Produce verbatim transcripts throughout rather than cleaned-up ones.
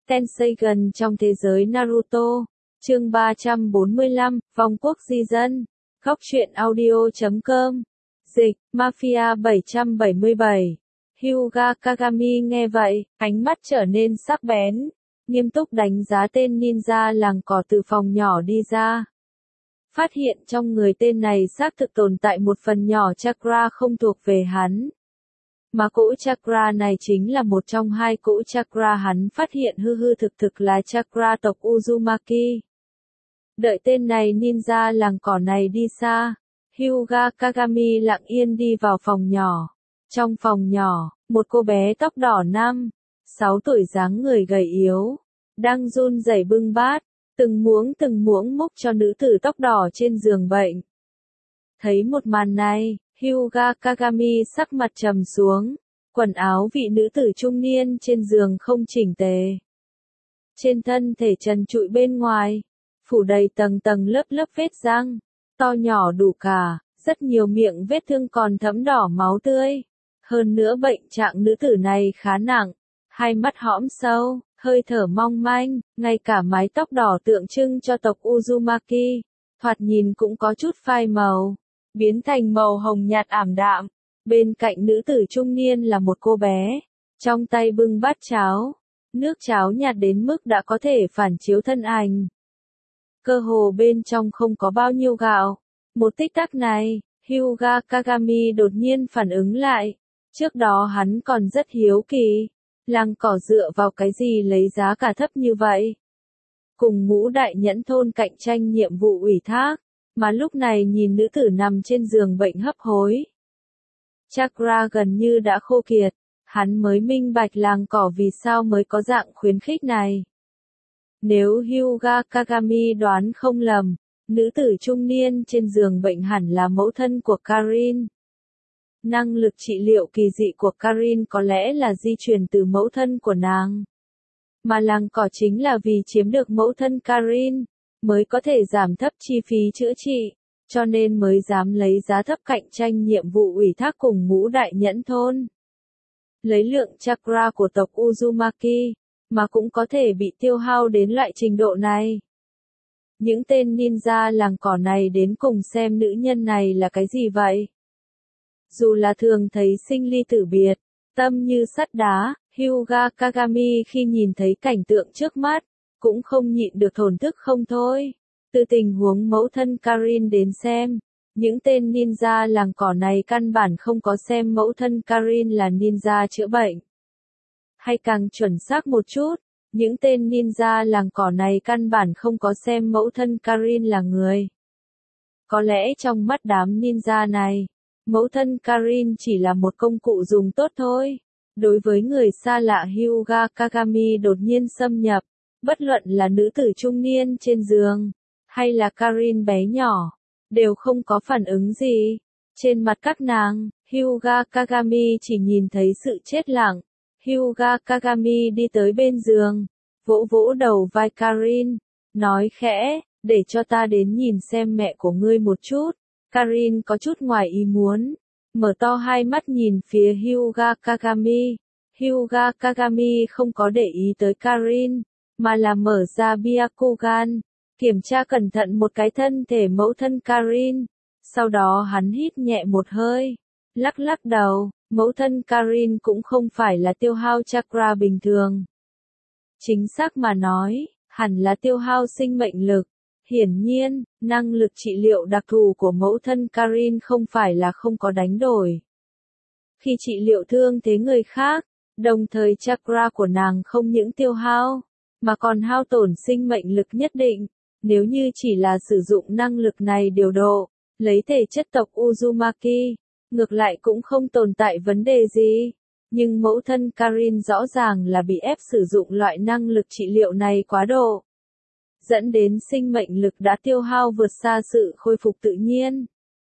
Tenseigan trong thế giới Naruto. Chương ba trăm bốn mươi lăm, Vong quốc di dân. Góc truyện audio chấm com. Dịch, Mafia bảy trăm bảy mươi bảy. Hyuga Kagami nghe vậy, ánh mắt trở nên sắc bén, nghiêm túc đánh giá tên ninja làng cỏ từ phòng nhỏ đi ra. Phát hiện trong người tên này xác thực tồn tại một phần nhỏ chakra không thuộc về hắn. Mà cỗ chakra này chính là một trong hai cỗ chakra hắn phát hiện hư hư thực thực là chakra tộc Uzumaki. Đợi tên này ninja làng cỏ này đi xa, Hyuga Kagami lặng yên đi vào phòng nhỏ. Trong phòng nhỏ, một cô bé tóc đỏ năm, sáu tuổi dáng người gầy yếu, đang run rẩy bưng bát, từng muỗng từng muỗng múc cho nữ tử tóc đỏ trên giường bệnh. Thấy một màn này, Hyuga Kagami sắc mặt trầm xuống, quần áo vị nữ tử trung niên trên giường không chỉnh tề. Trên thân thể trần trụi bên ngoài, phủ đầy tầng tầng lớp lớp vết răng, to nhỏ đủ cả, rất nhiều miệng vết thương còn thấm đỏ máu tươi. Hơn nữa bệnh trạng nữ tử này khá nặng, hai mắt hõm sâu, hơi thở mong manh, ngay cả mái tóc đỏ tượng trưng cho tộc Uzumaki, thoạt nhìn cũng có chút phai màu, biến thành màu hồng nhạt ảm đạm. Bên cạnh nữ tử trung niên là một cô bé, trong tay bưng bát cháo, nước cháo nhạt đến mức đã có thể phản chiếu thân ảnh. Cơ hồ bên trong không có bao nhiêu gạo. Một tích tắc này, Hyuga Kagami đột nhiên phản ứng lại. Trước đó hắn còn rất hiếu kỳ, làng cỏ dựa vào cái gì lấy giá cả thấp như vậy. Cùng ngũ đại nhẫn thôn cạnh tranh nhiệm vụ ủy thác, mà lúc này nhìn nữ tử nằm trên giường bệnh hấp hối. Chakra gần như đã khô kiệt, hắn mới minh bạch làng cỏ vì sao mới có dạng khuyến khích này. Nếu Hyuga Kagami đoán không lầm, nữ tử trung niên trên giường bệnh hẳn là mẫu thân của Karin. Năng lực trị liệu kỳ dị của Karin có lẽ là di truyền từ mẫu thân của nàng. Mà làng cỏ chính là vì chiếm được mẫu thân Karin, mới có thể giảm thấp chi phí chữa trị, cho nên mới dám lấy giá thấp cạnh tranh nhiệm vụ ủy thác cùng ngũ đại nhẫn thôn. Lấy lượng chakra của tộc Uzumaki, mà cũng có thể bị tiêu hao đến loại trình độ này. Những tên ninja làng cỏ này đến cùng xem nữ nhân này là cái gì vậy? Dù là thường thấy sinh ly tử biệt, tâm như sắt đá, Hyuga Kagami khi nhìn thấy cảnh tượng trước mắt, cũng không nhịn được thổn thức không thôi. Từ tình huống mẫu thân Karin đến xem, những tên ninja làng cỏ này căn bản không có xem mẫu thân Karin là ninja chữa bệnh. Hay càng chuẩn xác một chút, những tên ninja làng cỏ này căn bản không có xem mẫu thân Karin là người. Có lẽ trong mắt đám ninja này, mẫu thân Karin chỉ là một công cụ dùng tốt thôi. Đối với người xa lạ Hyuga Kagami đột nhiên xâm nhập, bất luận là nữ tử trung niên trên giường, hay là Karin bé nhỏ, đều không có phản ứng gì. Trên mặt các nàng, Hyuga Kagami chỉ nhìn thấy sự chết lặng. Hyuga Kagami đi tới bên giường, vỗ vỗ đầu vai Karin, nói khẽ, để cho ta đến nhìn xem mẹ của ngươi một chút. Karin có chút ngoài ý muốn, mở to hai mắt nhìn phía Hyuga Kagami. Hyuga Kagami không có để ý tới Karin, mà là mở ra Byakugan, kiểm tra cẩn thận một cái thân thể mẫu thân Karin. Sau đó hắn hít nhẹ một hơi, lắc lắc đầu, mẫu thân Karin cũng không phải là tiêu hao chakra bình thường. Chính xác mà nói, hẳn là tiêu hao sinh mệnh lực. Hiển nhiên, năng lực trị liệu đặc thù của mẫu thân Karin không phải là không có đánh đổi. Khi trị liệu thương thế người khác, đồng thời chakra của nàng không những tiêu hao, mà còn hao tổn sinh mệnh lực nhất định. Nếu như chỉ là sử dụng năng lực này điều độ, lấy thể chất tộc Uzumaki, ngược lại cũng không tồn tại vấn đề gì. Nhưng mẫu thân Karin rõ ràng là bị ép sử dụng loại năng lực trị liệu này quá độ, dẫn đến sinh mệnh lực đã tiêu hao vượt xa sự khôi phục tự nhiên.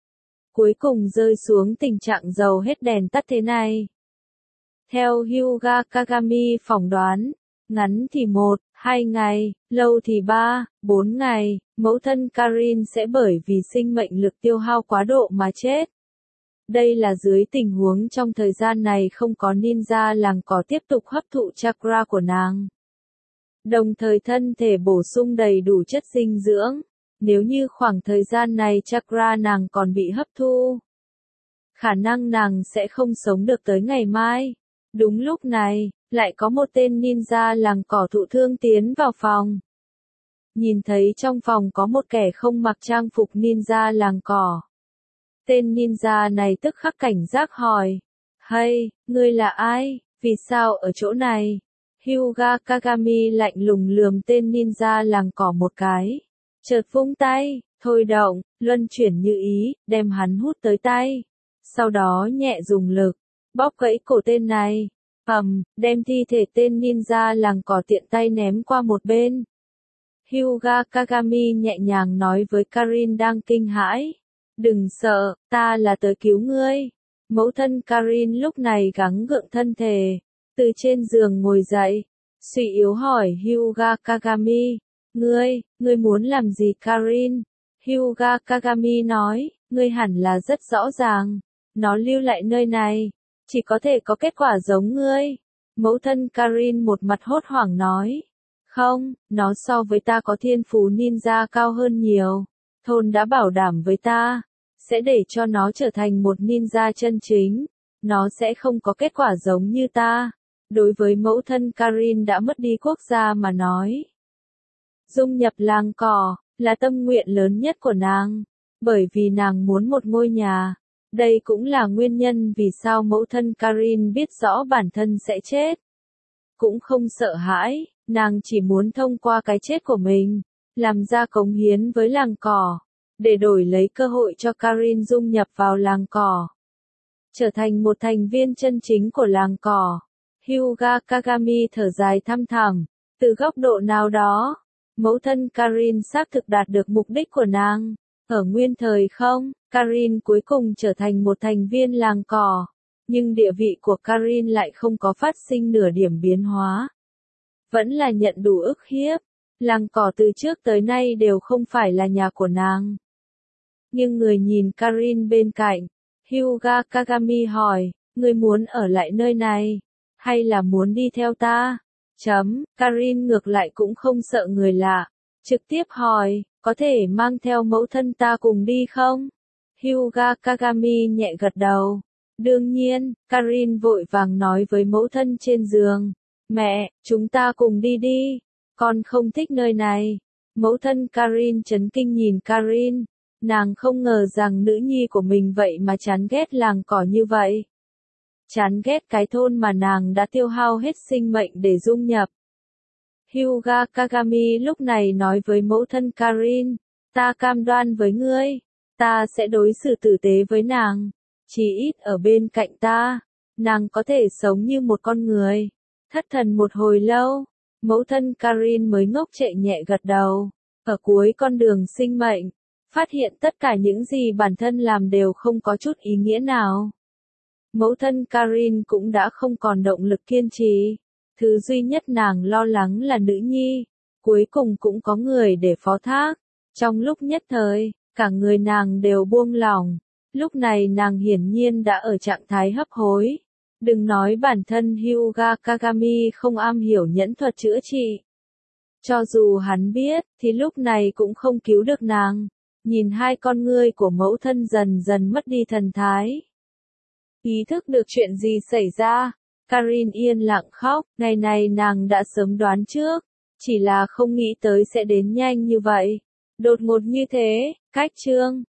Cuối cùng rơi xuống tình trạng dầu hết đèn tắt thế này. Theo Hyuga Kagami phỏng đoán, ngắn thì một, hai ngày, lâu thì ba, bốn ngày, mẫu thân Karin sẽ bởi vì sinh mệnh lực tiêu hao quá độ mà chết. Đây là dưới tình huống trong thời gian này không có ninja làng cỏ tiếp tục hấp thụ chakra của nàng. đồng thời thân thể bổ sung đầy đủ chất dinh dưỡng. Nếu như khoảng thời gian này chakra nàng còn bị hấp thu, khả năng nàng sẽ không sống được tới ngày mai. Đúng lúc này, lại có một tên ninja làng cỏ thụ thương tiến vào phòng. Nhìn thấy trong phòng có một kẻ không mặc trang phục ninja làng cỏ. Tên ninja này tức khắc cảnh giác hỏi. Hay, ngươi là ai? Vì sao ở chỗ này? Hyuga Kagami lạnh lùng lườm tên ninja làng cỏ một cái. Chợt vung tay, thôi động, luân chuyển như ý, đem hắn hút tới tay. Sau đó nhẹ dùng lực, bóp gãy cổ tên này. Ầm, đem thi thể tên ninja làng cỏ tiện tay ném qua một bên. Hyuga Kagami nhẹ nhàng nói với Karin đang kinh hãi. Đừng sợ, ta là tới cứu ngươi. Mẫu thân Karin lúc này gắng gượng thân thể, từ trên giường ngồi dậy, suy yếu hỏi Hyuga Kagami. Ngươi, ngươi muốn làm gì Karin? Hyuga Kagami nói, ngươi hẳn là rất rõ ràng. Nó lưu lại nơi này, chỉ có thể có kết quả giống ngươi. Mẫu thân Karin một mặt hốt hoảng nói. Không, nó so với ta có thiên phú ninja cao hơn nhiều. Thôn đã bảo đảm với ta, sẽ để cho nó trở thành một ninja chân chính. Nó sẽ không có kết quả giống như ta. Đối với mẫu thân Karin đã mất đi quốc gia mà nói. Dung nhập làng cỏ, là tâm nguyện lớn nhất của nàng. Bởi vì nàng muốn một ngôi nhà. Đây cũng là nguyên nhân vì sao mẫu thân Karin biết rõ bản thân sẽ chết. Cũng không sợ hãi, nàng chỉ muốn thông qua cái chết của mình, làm ra cống hiến với làng cỏ, để đổi lấy cơ hội cho Karin dung nhập vào làng cỏ. Trở thành một thành viên chân chính của làng cỏ. Hyuga Kagami thở dài thăm thẳm, từ góc độ nào đó, mẫu thân Karin xác thực đạt được mục đích của nàng. Ở nguyên thời không, Karin cuối cùng trở thành một thành viên làng cỏ, nhưng địa vị của Karin lại không có phát sinh nửa điểm biến hóa. Vẫn là nhận đủ ức hiếp, làng cỏ từ trước tới nay đều không phải là nhà của nàng. Nhưng người nhìn Karin bên cạnh, Hyuga Kagami hỏi, ngươi muốn ở lại nơi này, hay là muốn đi theo ta? Chấm, Karin ngược lại cũng không sợ người lạ, trực tiếp hỏi, có thể mang theo mẫu thân ta cùng đi không? Hyuga Kagami nhẹ gật đầu. Đương nhiên, Karin vội vàng nói với mẫu thân trên giường. Mẹ, chúng ta cùng đi đi. Con không thích nơi này. Mẫu thân Karin chấn kinh nhìn Karin. Nàng không ngờ rằng nữ nhi của mình vậy mà chán ghét làng cỏ như vậy. Chán ghét cái thôn mà nàng đã tiêu hao hết sinh mệnh để dung nhập. Hyuga Kagami lúc này nói với mẫu thân Karin, ta cam đoan với ngươi, ta sẽ đối xử tử tế với nàng, chỉ ít ở bên cạnh ta, nàng có thể sống như một con người. Thất thần một hồi lâu, mẫu thân Karin mới ngốc trệ nhẹ gật đầu, ở cuối con đường sinh mệnh, phát hiện tất cả những gì bản thân làm đều không có chút ý nghĩa nào. Mẫu thân Karin cũng đã không còn động lực kiên trì. Thứ duy nhất nàng lo lắng là nữ nhi, cuối cùng cũng có người để phó thác. Trong lúc nhất thời, cả người nàng đều buông lỏng. Lúc này nàng hiển nhiên đã ở trạng thái hấp hối. Đừng nói bản thân Hyuga Kagami không am hiểu nhẫn thuật chữa trị. Cho dù hắn biết, thì lúc này cũng không cứu được nàng. Nhìn hai con ngươi của mẫu thân dần dần mất đi thần thái. Ý thức được chuyện gì xảy ra, Karin yên lặng khóc, ngày này nàng đã sớm đoán trước, chỉ là không nghĩ tới sẽ đến nhanh như vậy. Đột ngột như thế, cách chương.